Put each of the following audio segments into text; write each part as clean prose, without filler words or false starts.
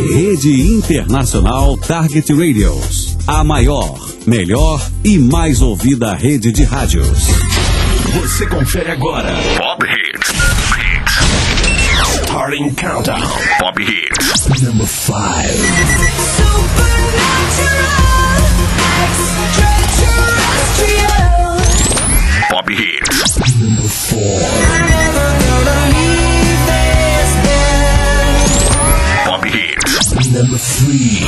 Rede Internacional Target Radios. A maior, melhor e mais ouvida rede de rádios. Você confere agora Pop Hits. Starting Countdown. Pop Hits. Number 5. Pop Hits. Number 4. Pop Hits. Number 3.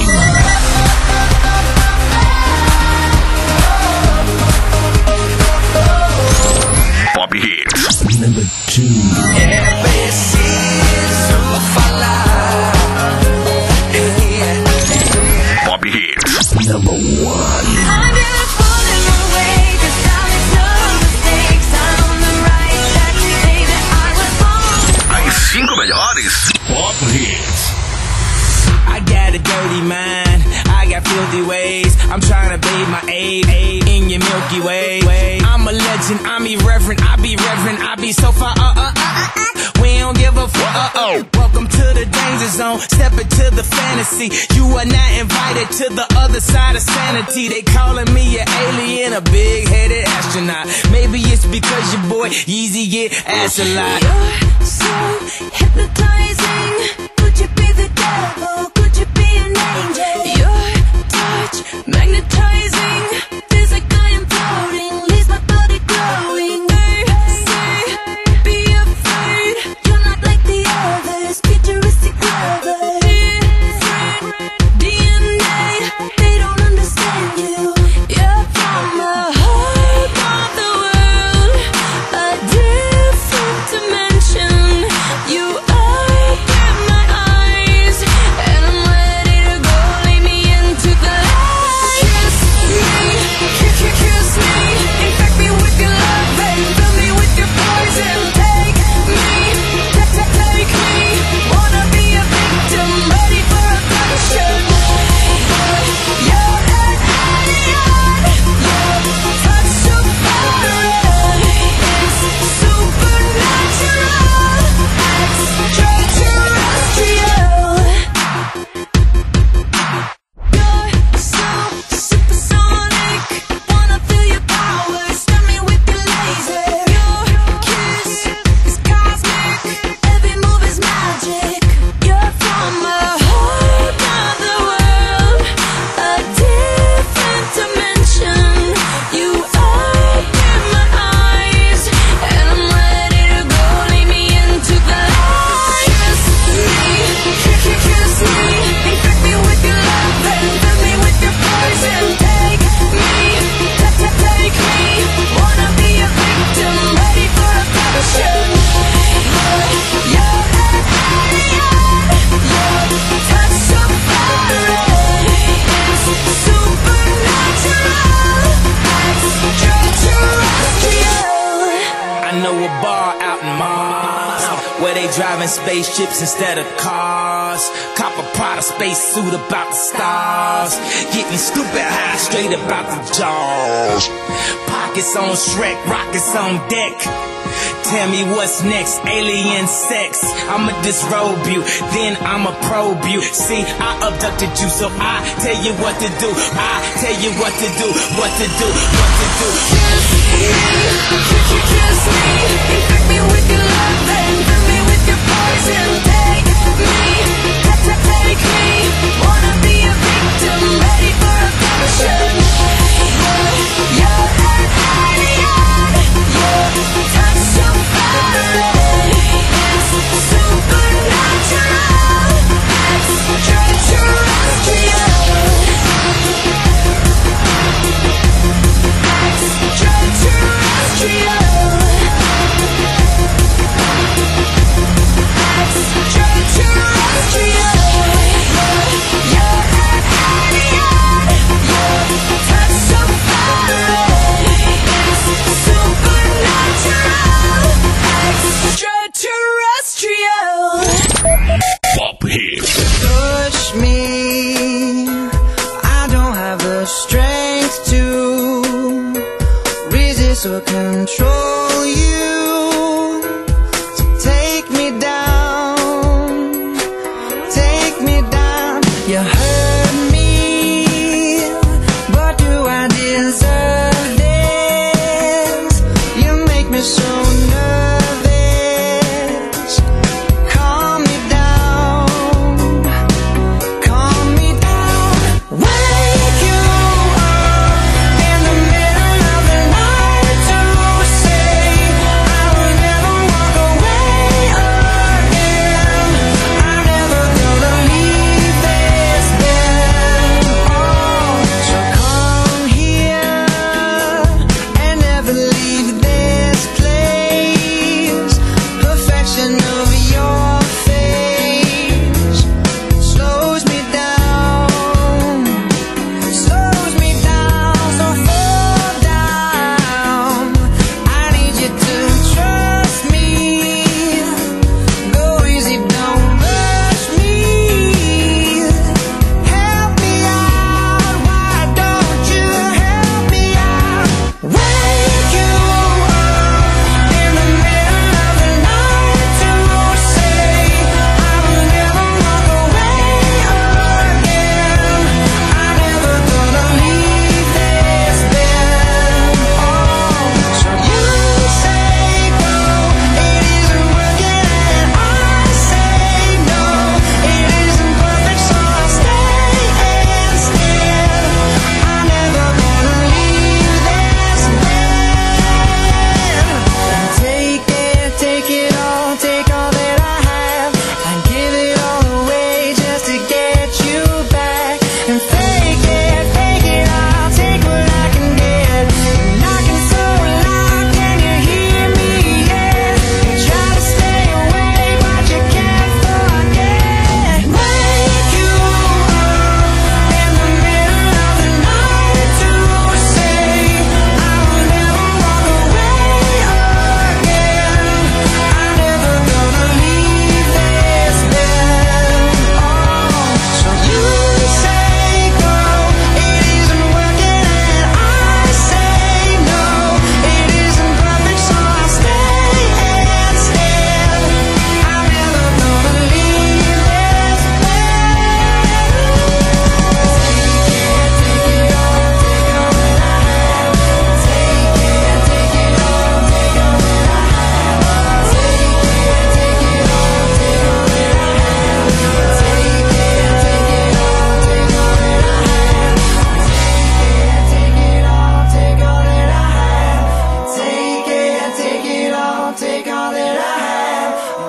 Pop Hits. Number 2. Pop Hits. Number 1. As 5 melhores Pop Hits. I got a dirty mind, I got filthy ways. I'm trying to bathe my aid in your Milky Way. I'm a legend, I'm irreverent, I be reverent, I be so far, we don't give a fuck, Welcome to the danger zone, step into the fantasy. You are not invited to the other side of sanity. They calling me an alien, a big-headed astronaut. Maybe it's because your boy Yeezy get ass a lot. You're so hypnotizing. Could you be the devil? Could you be an angel? Your touch magnetizing. Feels like I am floating. Leaves my body glowing. They say, be afraid. You're not like the others. Futuristic lovers. Different DNA. They don't understand you. You're from the heart of the world. A different dimension. You open my eyes, and I'm ready to go. Lead me into the light. Kiss me, infect me with your love and fill me with your poison. Take me, take me. Wanna be a victim, ready for a passion. You're an alien, your touch so foreign. It's supernatural, extraterrestrial. You're so supersonic, wanna feel your power, stun me with your laser. Your kiss is cosmic, every move is magic. You're from the heart of the world, a different dimension. You open my eyes, and I'm ready to go. Lead me into the light. Kiss me, infect me with your love and fill me with your poison. Take me, take me. Wanna be a victim, ready for a passion. You're an alien, your touch so foreign. It's supernatural, extraterrestrial. I know a bar out in Mars where they driving spaceships instead of cars. Cop a Prada space suit about the stars. Getting stupid high straight about the jaws. Pockets on Shrek, rockets on deck. Tell me what's next, alien sex. I'ma disrobe you, then I'ma probe you. See, I abducted you, so I tell you what to do. I tell you what to do, what to do, what to do. Kiss me, infect me with your love and fill me with your poison. Take me, take me. Wanna be a victim, ready for a passion. You're an alien, your touch so foreign. It's supernatural, extraterrestrial. Extraterrestrial. or control you. So take me down, take me down.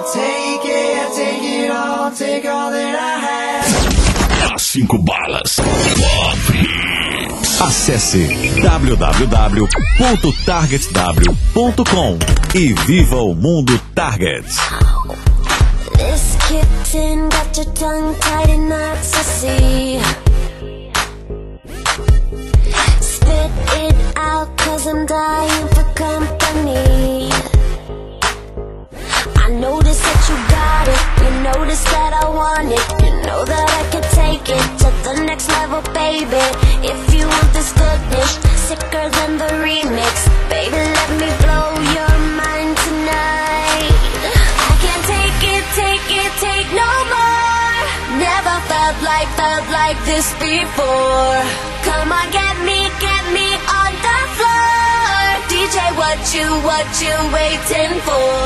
take it all, take all that I have. As 5 balas. Pop Hits. Acesse www.targetw.com e viva o mundo Target. This kitten got your tongue tied in knots, I see. Spit it out, 'cause I'm dying for company. I notice that you got it, you notice that I want it. You know that I can take it to the next level, baby. If you want this goodness, sicker than the remix, baby, let me blow your mind tonight. I can't take it, take no more. Never felt like this before. Come on, get me on the floor. DJ, what you waiting for?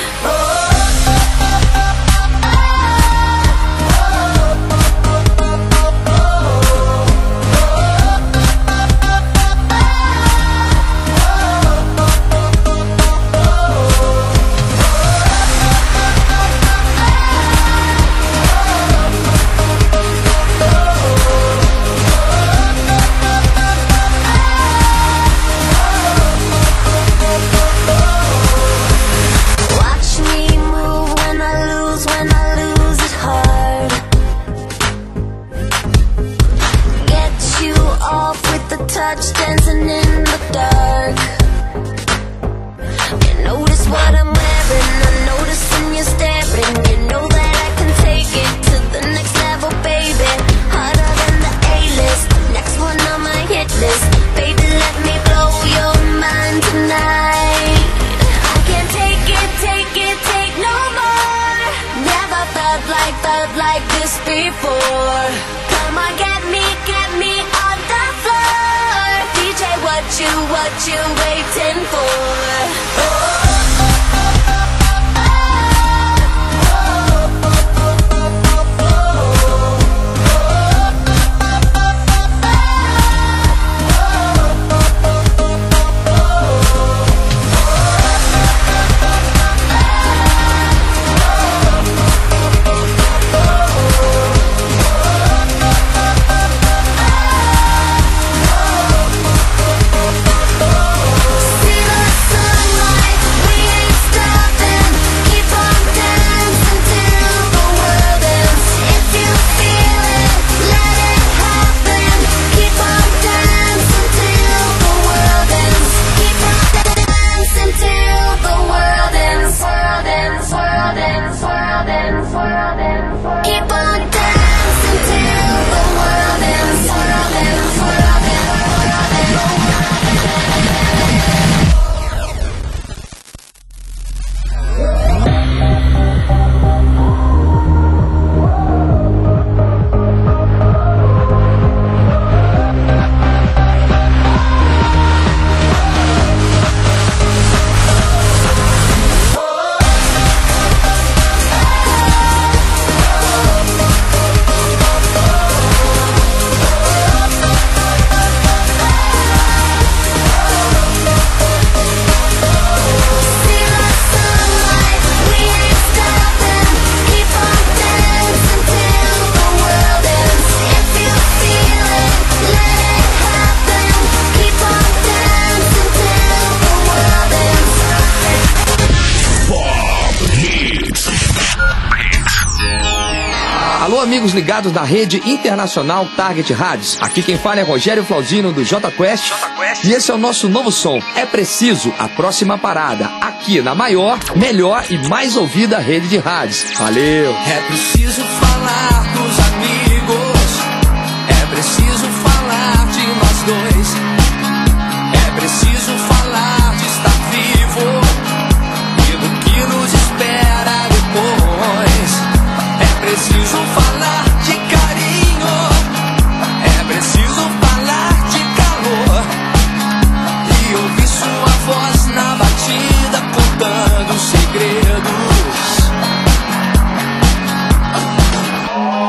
Touch dancing in the dark. You notice what I'm wearing, I notice when you're staring. You know that I can take it to the next level, baby. Harder than the A-list, next one on my hit list. Baby, let me blow your mind tonight. I can't take it, take no more. Never felt like this before. Come on, get me on the floor. DJ, what you waiting for? Alô, amigos ligados da rede internacional Target Rádios. Aqui quem fala é Rogério Flaudino do J Quest. E esse é o nosso novo som. É preciso a próxima parada. Aqui na maior, melhor e mais ouvida rede de rádios. Valeu! É preciso falar dos amigos. É preciso falar de nós dois. É preciso falar de estar vivo e do que nos espera depois. É preciso falar de carinho. É preciso falar de calor e ouvir sua voz na batida contando segredos.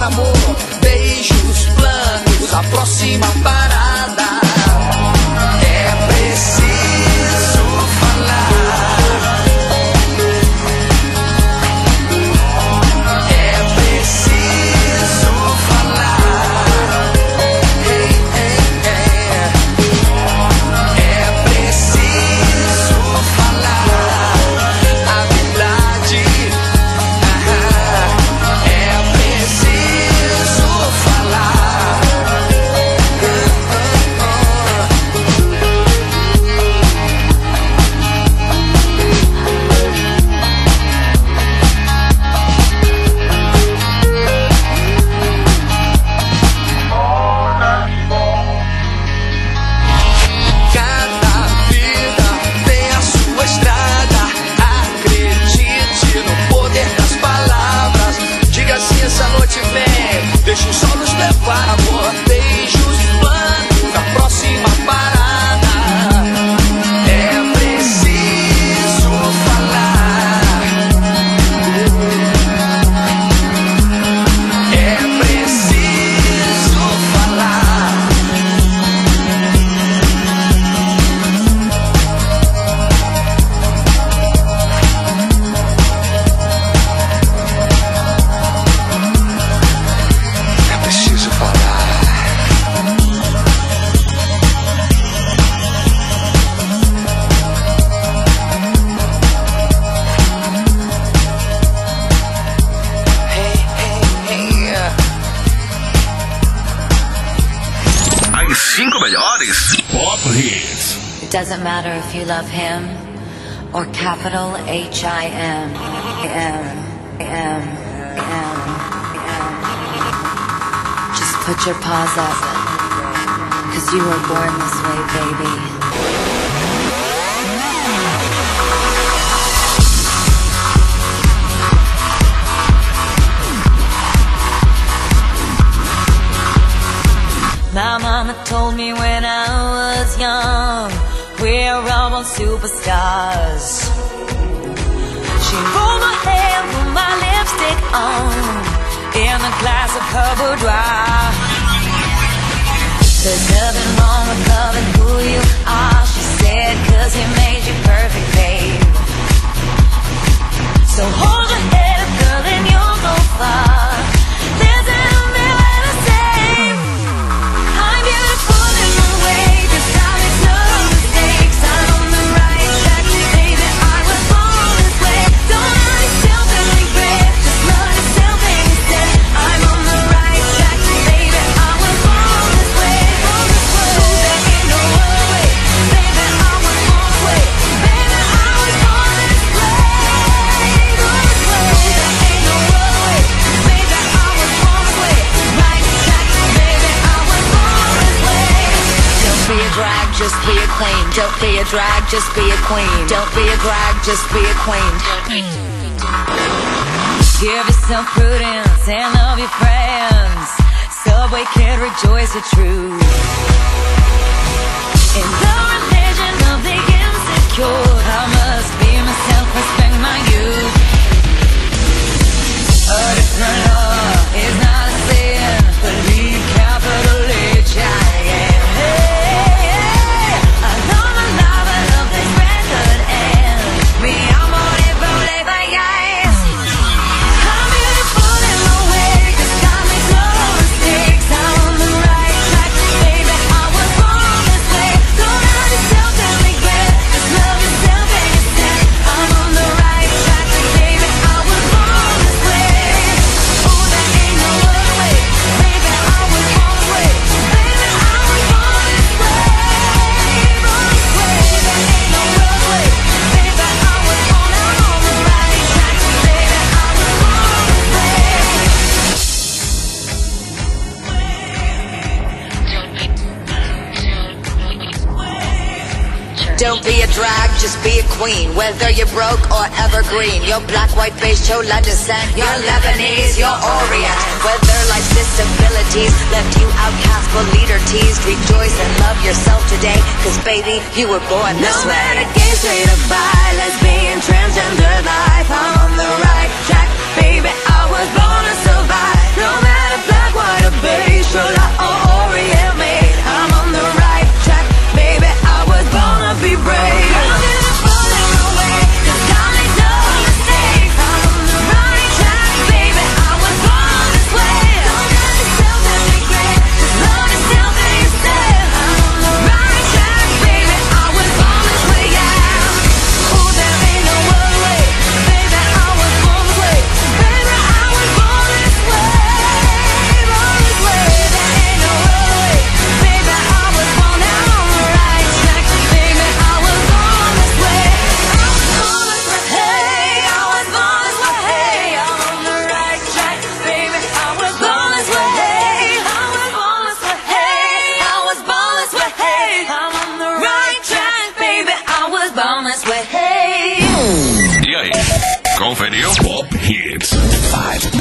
amor, beijos, planos, a próxima parada. É preciso falar. É preciso falar. Ei, ei, ei. É preciso falar a verdade. É preciso falar. Cada vida tem a sua estrada. Acredite no poder das palavras. Diga assim: essa noite vem, deixa o sol nos levar. Amor, beijos, planos, a próxima parada. É preciso falar. É preciso falar. É preciso falar. Hey, hey, hey. As 5 melhores Pop Hits. It doesn't matter if you love him or capital H-I-M. Just put your paws up, 'cause you were born this way, baby. My mama told me when I was young, we're all born superstars. She rolled my hair, put my lipstick on, in a glass of her boudoir. There's nothing wrong with loving who you are, she said, 'cause he made you perfect, babe. So hold your head up, girl, and you'll go far. Listen to me when I say I'm beautiful in my way, 'cause I make no mistakes. I'm on the right track, baby, I was born this way. Don't hurt yourself and regret, just love yourself instead. I'm on the right track, baby, I was born this way. There ain't no other way, baby, I was born this way. Baby, I was born this way. There ain't no other way, baby, I was born this way. Right track, baby, I was born this way. Don't be a drag, just be a queen. Don't be a drag, just be a queen. Don't be a drag, just be a queen. Give yourself prudence and love your friends. Subway kid, rejoice the truth. In the religion of the insecure, I must be myself, respect my youth. A different love is not a sin, believe capital H-I-M. I love my life, I love this record, and me, I'm on it, rolling my eyes. I'm beautiful in my way, 'cause I make no mistakes. I'm on the right track, baby, I was born this way. Don't hurt yourself and regret, just love yourself instead. I'm on the right track, baby, I was born this way. Oh, there ain't no other way, baby, I was born this way. Baby, I was born this way. There ain't no other way, baby, I was born. I'm on the right track, baby, I was born this way. Don't be a drag, just be a queen. Whether you're broke or evergreen, you're black, white, beige, chola descent, you're Lebanese, you're Orient. Whether life's disabilities left you outcast but leader teased, rejoice and love yourself today, 'cause baby, you were born this way. No matter gay, straight or bi, lesbian, transgender life, I'm on the right track, baby, I was born to survive. No matter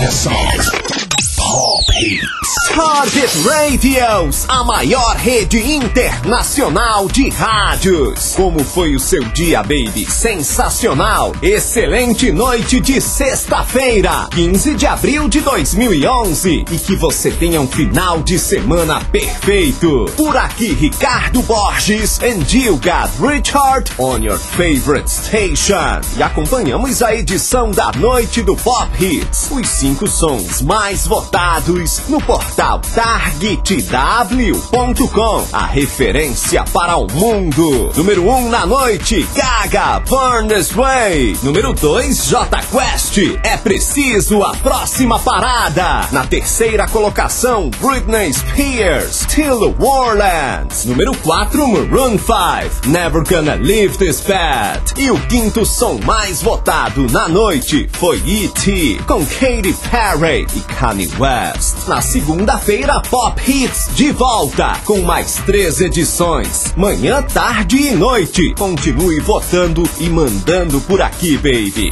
Atenção. Pop Hits. Target Radios, a maior rede internacional de rádios. Como foi o seu dia, baby? Sensacional! Excelente noite de sexta-feira, 15 de abril de 2011. E que você tenha um final de semana perfeito. Por aqui, Ricardo Borges and you got Richard on your favorite station. E acompanhamos a edição da noite do Pop Hits. Os 5 sons mais votados no portal targetw.com, a referência para o mundo. Número 1 na noite, Gaga, Born This Way. Número 2, Jota Quest, É Preciso a Próxima Parada. Na terceira colocação, Britney Spears, Till the Warlands. Número 4, Maroon 5, Never Gonna Leave This Bed. E o quinto som mais votado na noite foi E.T. com Katy Perry e Kanye West. Na segunda-feira, Pop Hits de volta com mais 3 edições. Manhã, tarde e noite. Continue votando e mandando por aqui, baby.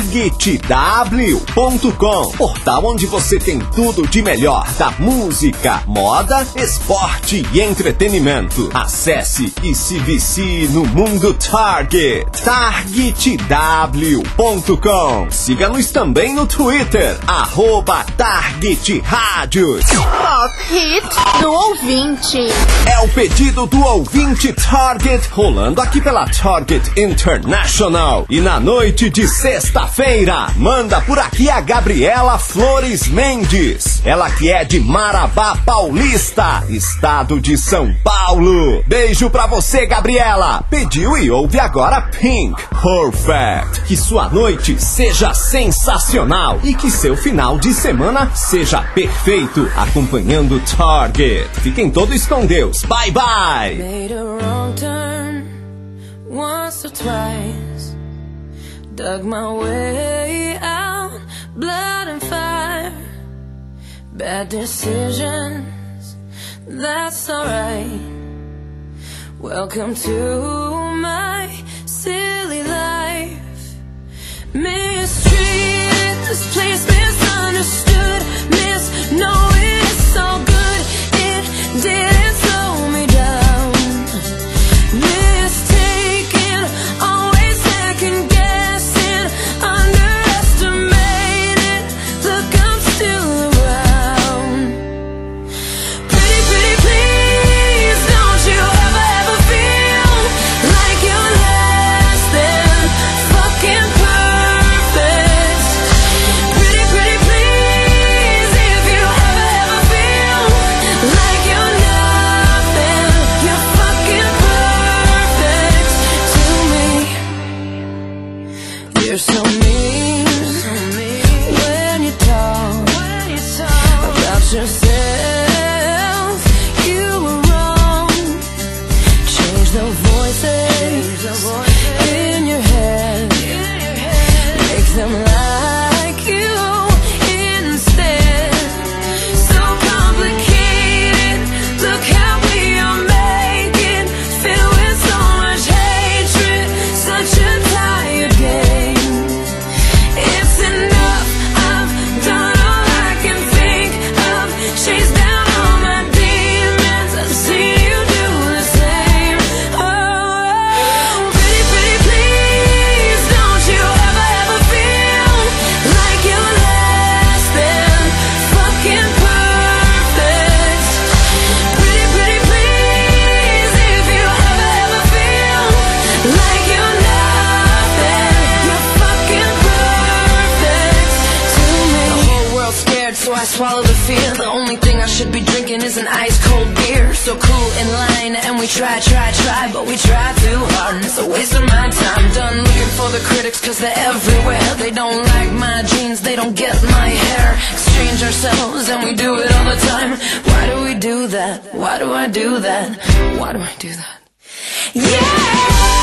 targetw.com, portal onde você tem tudo de melhor da música, moda, esporte e entretenimento. Acesse e se vicie no mundo Target. targetw.com. Siga-nos também no Twitter, @TargetRádios. Pop Hit do ouvinte. É o pedido do ouvinte Target, rolando aqui pela Target International. E na noite de sexta-feira, manda por aqui a Gabriela Flores Mendes. Ela que é de Marabá Paulista, estado de São Paulo. Beijo pra você, Gabriela. Pediu e ouve agora Pink, Perfect. Que sua noite seja sensacional e que seu final de semana seja perfeito, acompanhando Target. Fiquem todos com Deus. Bye, bye. Made a wrong turn once or twice. Dug my way out, blood and fire. Bad decisions, that's alright. Welcome to my silly life. Mistreated, this place misunderstood. Knowing it's so good, it didn't slow me down. Mistaken, always second guessing, underestimated. Look, I'm still around. Pretty, pretty, please, don't you ever feel like you're less than fucking perfect. Pretty, pretty, please, if you ever feel like you're nothing, you're fucking perfect to me. You're so mean when you talk about yourself. You were wrong. Change the voices in your head. Make them like you instead. So complicated. Look how we are making. Filled with so much hatred. Such a tired game. It's enough. I've done all I can think of. Chase down all my demons. I've seen you do the same. Oh, pretty, pretty, please, don't you ever feel like you're less than fucking perfect. Pretty, pretty, please, if you ever feel like you're nothing, you're fucking perfect to me. The whole world's scared, so I swallow the fear. The only thing I should be drinking is an ice cold beer. So cool in line, and we try, but we try too hard, and it's a waste of my time. Done looking for the critics, cause they're everywhere. They don't like my jeans, they don't get my hair. Exchange ourselves, and we do it all the time. Why do we do that? Why do I do that? Why do I do that? Yeah!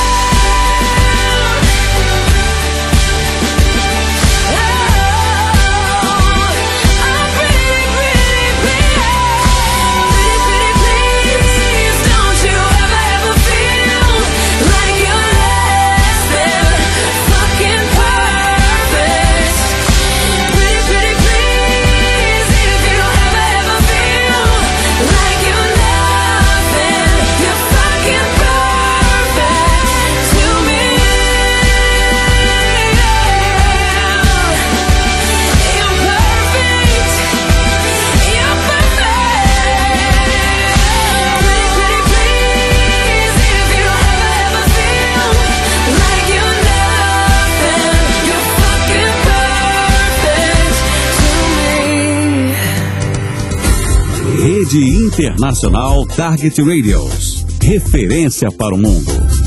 Pretty, pretty, please. Rede Internacional Target Radios. Referência para o mundo.